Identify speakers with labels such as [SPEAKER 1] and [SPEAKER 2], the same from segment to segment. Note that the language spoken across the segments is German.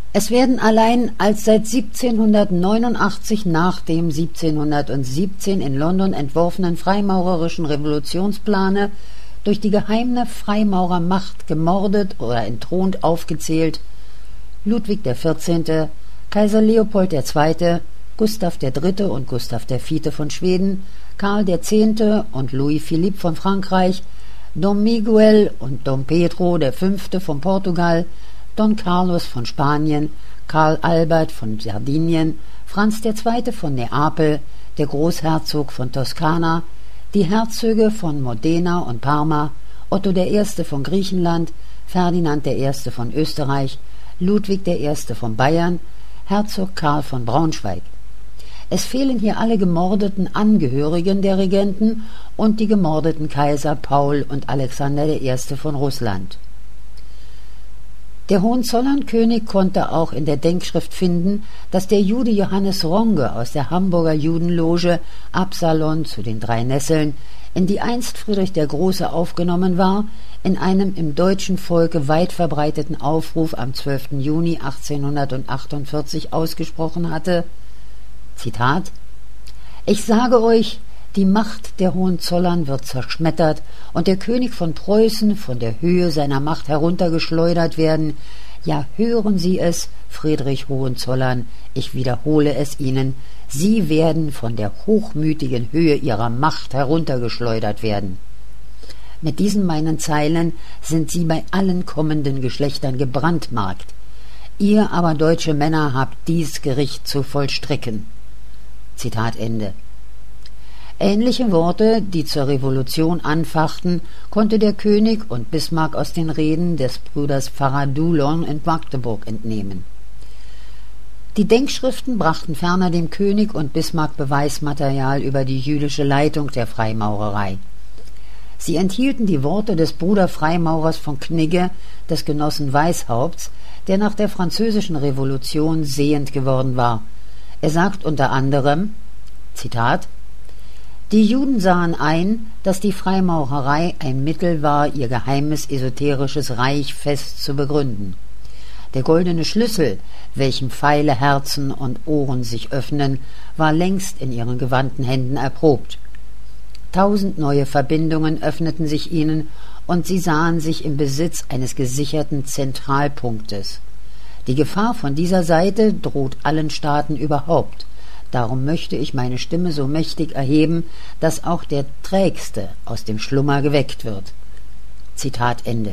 [SPEAKER 1] Es werden allein als seit 1789 nach dem 1717 in London entworfenen freimaurerischen Revolutionsplane durch die geheime Freimaurermacht gemordet oder entthront aufgezählt: Ludwig XIV., Kaiser Leopold II., Gustav III. Und Gustav IV. Von Schweden, Karl X. und Louis Philippe von Frankreich, Dom Miguel und Dom Pedro V. von Portugal, Don Carlos von Spanien, Karl Albert von Sardinien, Franz II. Von Neapel, der Großherzog von Toskana, die Herzöge von Modena und Parma, Otto I. von Griechenland, Ferdinand I. von Österreich, Ludwig I. von Bayern, Herzog Karl von Braunschweig. Es fehlen hier alle gemordeten Angehörigen der Regenten und die gemordeten Kaiser Paul und Alexander I. von Russland. Der Hohenzollernkönig konnte auch in der Denkschrift finden, dass der Jude Johannes Ronge aus der Hamburger Judenloge Absalon zu den drei Nesseln, in die einst Friedrich der Große aufgenommen war, in einem im deutschen Volke weit verbreiteten Aufruf am 12. Juni 1848 ausgesprochen hatte, Zitat: »Ich sage euch, die Macht der Hohenzollern wird zerschmettert und der König von Preußen von der Höhe seiner Macht heruntergeschleudert werden. Ja, hören Sie es, Friedrich Hohenzollern, ich wiederhole es Ihnen, Sie werden von der hochmütigen Höhe Ihrer Macht heruntergeschleudert werden.« Mit diesen meinen Zeilen sind Sie bei allen kommenden Geschlechtern gebrandmarkt. Ihr aber, deutsche Männer, habt dies Gericht zu vollstrecken. Zitat Ende. Ähnliche Worte, die zur Revolution anfachten, konnte der König und Bismarck aus den Reden des Bruders Pfarrer Dulon in Magdeburg entnehmen. Die Denkschriften brachten ferner dem König und Bismarck Beweismaterial über die jüdische Leitung der Freimaurerei. Sie enthielten die Worte des Bruder-Freimaurers von Knigge, des Genossen Weishaupts, der nach der Französischen Revolution sehend geworden war. Er sagt unter anderem, Zitat: »Die Juden sahen ein, dass die Freimaurerei ein Mittel war, ihr geheimes esoterisches Reich fest zu begründen. Der goldene Schlüssel, welchem Pfeile, Herzen und Ohren sich öffnen, war längst in ihren gewandten Händen erprobt. 1000 neue Verbindungen öffneten sich ihnen, und sie sahen sich im Besitz eines gesicherten Zentralpunktes. Die Gefahr von dieser Seite droht allen Staaten überhaupt. Darum möchte ich meine Stimme so mächtig erheben, dass auch der Trägste aus dem Schlummer geweckt wird.« Zitat Ende.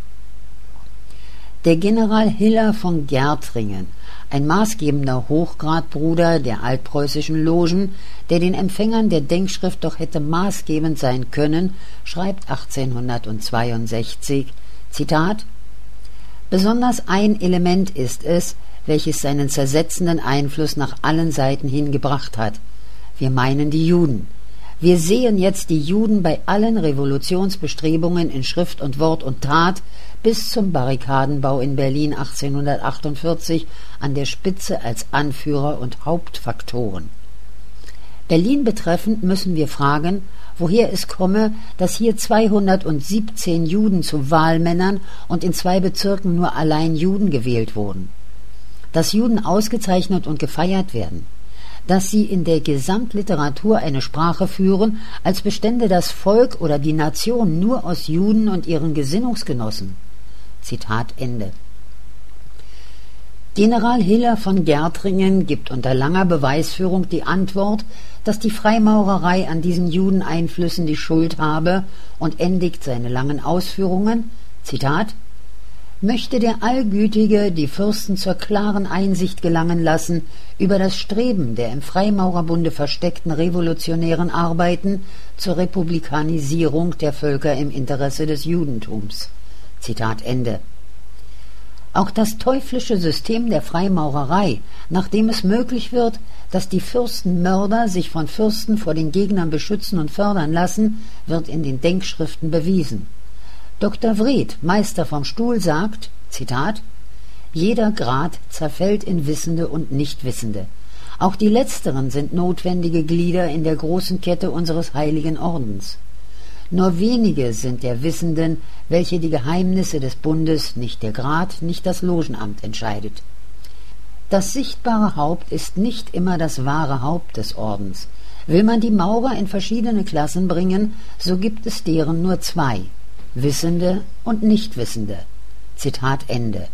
[SPEAKER 1] Der General Hiller von Gärtringen, ein maßgebender Hochgradbruder der altpreußischen Logen, der den Empfängern der Denkschrift doch hätte maßgebend sein können, schreibt 1862, Zitat: »Besonders ein Element ist es, welches seinen zersetzenden Einfluss nach allen Seiten hin gebracht hat. Wir meinen die Juden. Wir sehen jetzt die Juden bei allen Revolutionsbestrebungen in Schrift und Wort und Tat bis zum Barrikadenbau in Berlin 1848 an der Spitze als Anführer und Hauptfaktoren. Berlin betreffend müssen wir fragen, woher es komme, dass hier 217 Juden zu Wahlmännern und in 2 Bezirken nur allein Juden gewählt wurden. Dass Juden ausgezeichnet und gefeiert werden, dass sie in der Gesamtliteratur eine Sprache führen, als bestände das Volk oder die Nation nur aus Juden und ihren Gesinnungsgenossen.« Zitat Ende. General Hiller von Gärtringen gibt unter langer Beweisführung die Antwort, dass die Freimaurerei an diesen Judeneinflüssen die Schuld habe, und endigt seine langen Ausführungen, Zitat: »Möchte der Allgütige die Fürsten zur klaren Einsicht gelangen lassen über das Streben der im Freimaurerbunde versteckten revolutionären Arbeiten zur Republikanisierung der Völker im Interesse des Judentums.« Zitat Ende. Auch das teuflische System der Freimaurerei, nachdem es möglich wird, dass die Fürstenmörder sich von Fürsten vor den Gegnern beschützen und fördern lassen, wird in den Denkschriften bewiesen. Dr. Wrede, Meister vom Stuhl, sagt, Zitat: »Jeder Grad zerfällt in Wissende und Nichtwissende. Auch die Letzteren sind notwendige Glieder in der großen Kette unseres heiligen Ordens. Nur wenige sind der Wissenden, welche die Geheimnisse des Bundes, nicht der Grad, nicht das Logenamt entscheidet. Das sichtbare Haupt ist nicht immer das wahre Haupt des Ordens. Will man die Maurer in verschiedene Klassen bringen, so gibt es deren nur zwei: Wissende und Nichtwissende. Zitat Ende.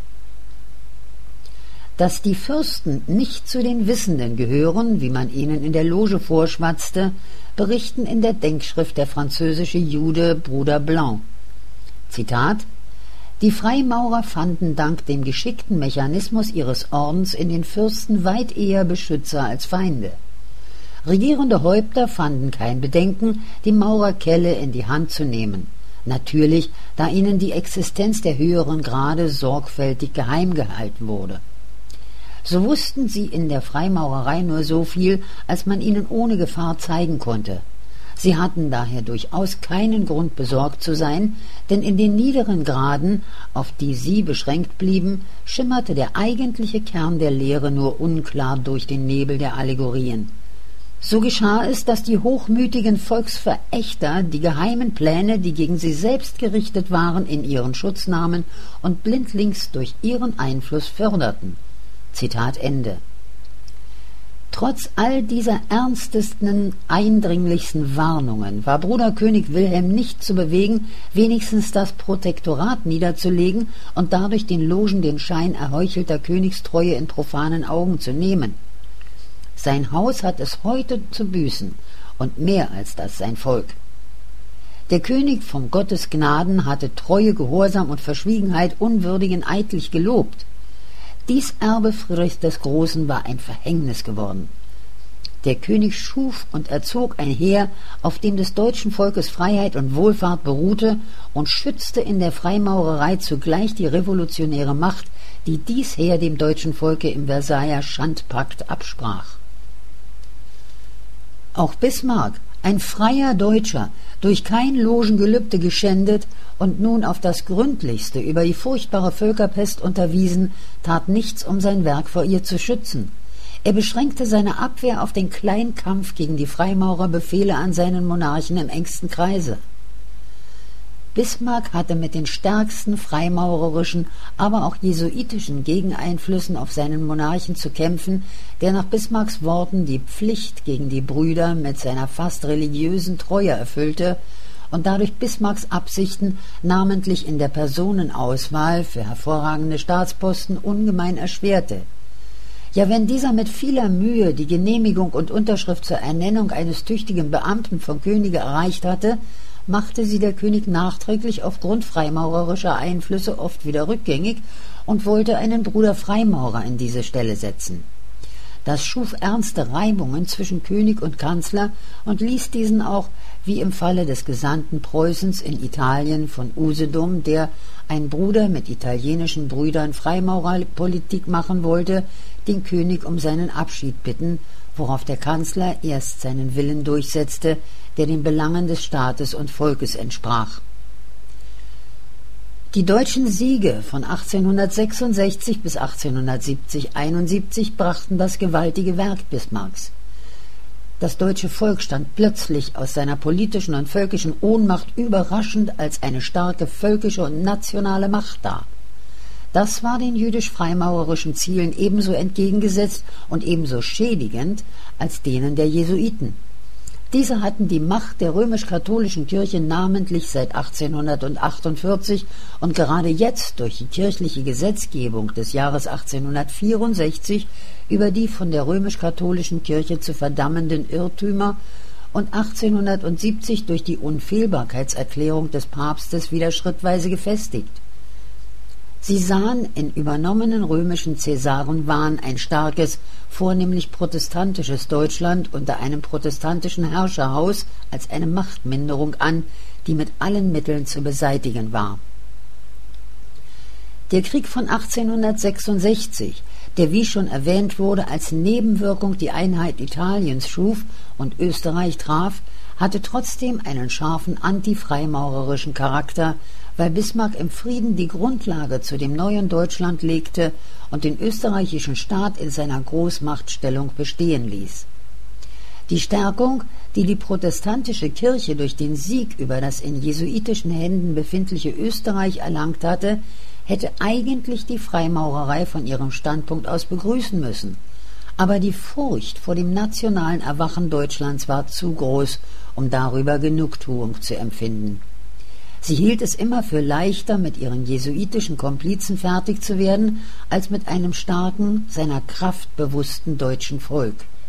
[SPEAKER 1] Dass die Fürsten nicht zu den Wissenden gehören, wie man ihnen in der Loge vorschwatzte, berichten in der Denkschrift der französische Jude Bruder Blanc. Zitat: Die Freimaurer fanden dank dem geschickten Mechanismus ihres Ordens in den Fürsten weit eher Beschützer als Feinde. Regierende Häupter fanden kein Bedenken, die Maurerkelle in die Hand zu nehmen. Natürlich, da ihnen die Existenz der höheren Grade sorgfältig geheim gehalten wurde. So wussten sie in der Freimaurerei nur so viel, als man ihnen ohne Gefahr zeigen konnte. Sie hatten daher durchaus keinen Grund, besorgt zu sein, denn in den niederen Graden, auf die sie beschränkt blieben, schimmerte der eigentliche Kern der Lehre nur unklar durch den Nebel der Allegorien. So geschah es, dass die hochmütigen Volksverächter die geheimen Pläne, die gegen sie selbst gerichtet waren, in ihren Schutz nahmen und blindlings durch ihren Einfluss förderten. Zitat Ende. Trotz all dieser ernstesten, eindringlichsten Warnungen war Bruder König Wilhelm nicht zu bewegen, wenigstens das Protektorat niederzulegen und dadurch den Logen den Schein erheuchelter Königstreue in profanen Augen zu nehmen. Sein Haus hat es heute zu büßen, und mehr als das sein Volk. Der König von Gottes Gnaden hatte Treue, Gehorsam und Verschwiegenheit unwürdigen eidlich gelobt. Dies Erbe Friedrichs des Großen war ein Verhängnis geworden. Der König schuf und erzog ein Heer, auf dem des deutschen Volkes Freiheit und Wohlfahrt beruhte, und schützte in der Freimaurerei zugleich die revolutionäre Macht, die dies Heer dem deutschen Volke im Versailler Schandpakt absprach. Auch Bismarck, ein freier Deutscher, durch kein Logengelübde geschändet und nun auf das Gründlichste über die furchtbare Völkerpest unterwiesen, tat nichts, um sein Werk vor ihr zu schützen. Er beschränkte seine Abwehr auf den Kleinkampf gegen die Freimaurerbefehle an seinen Monarchen im engsten Kreise. Bismarck hatte mit den stärksten freimaurerischen, aber auch jesuitischen Gegeneinflüssen auf seinen Monarchen zu kämpfen, der nach Bismarcks Worten die Pflicht gegen die Brüder mit seiner fast religiösen Treue erfüllte und dadurch Bismarcks Absichten, namentlich in der Personenauswahl für hervorragende Staatsposten, ungemein erschwerte. Ja, wenn dieser mit vieler Mühe die Genehmigung und Unterschrift zur Ernennung eines tüchtigen Beamten vom Könige erreicht hatte, machte sie der König nachträglich aufgrund freimaurerischer Einflüsse oft wieder rückgängig und wollte einen Bruder Freimaurer in diese Stelle setzen. Das schuf ernste Reibungen zwischen König und Kanzler und ließ diesen auch, wie im Falle des Gesandten Preußens in Italien von Usedom, der, ein Bruder mit italienischen Brüdern, Freimaurerpolitik machen wollte, den König um seinen Abschied bitten, worauf der Kanzler erst seinen Willen durchsetzte, der den Belangen des Staates und Volkes entsprach. Die deutschen Siege von 1866 bis 1870-71 brachten das gewaltige Werk Bismarcks. Das deutsche Volk stand plötzlich aus seiner politischen und völkischen Ohnmacht überraschend als eine starke völkische und nationale Macht da. Das war den jüdisch-freimaurerischen Zielen ebenso entgegengesetzt und ebenso schädigend als denen der Jesuiten. Diese hatten die Macht der römisch-katholischen Kirche namentlich seit 1848 und gerade jetzt durch die kirchliche Gesetzgebung des Jahres 1864 über die von der römisch-katholischen Kirche zu verdammenden Irrtümer und 1870 durch die Unfehlbarkeitserklärung des Papstes wieder schrittweise gefestigt. Sie sahen in übernommenen römischen Cäsarenwahn ein starkes, vornehmlich protestantisches Deutschland unter einem protestantischen Herrscherhaus als eine Machtminderung an, die mit allen Mitteln zu beseitigen war. Der Krieg von 1866, der wie schon erwähnt wurde, als Nebenwirkung die Einheit Italiens schuf und Österreich traf, hatte trotzdem einen scharfen antifreimaurerischen Charakter, weil Bismarck im Frieden die Grundlage zu dem neuen Deutschland legte und den österreichischen Staat in seiner Großmachtstellung bestehen ließ. Die Stärkung, die die protestantische Kirche durch den Sieg über das in jesuitischen Händen befindliche Österreich erlangt hatte, hätte eigentlich die Freimaurerei von ihrem Standpunkt aus begrüßen müssen. Aber die Furcht vor dem nationalen Erwachen Deutschlands war zu groß, um darüber Genugtuung zu empfinden. Sie hielt es immer für leichter, mit ihren jesuitischen Komplizen fertig zu werden, als mit einem starken, seiner Kraft bewussten deutschen Volk.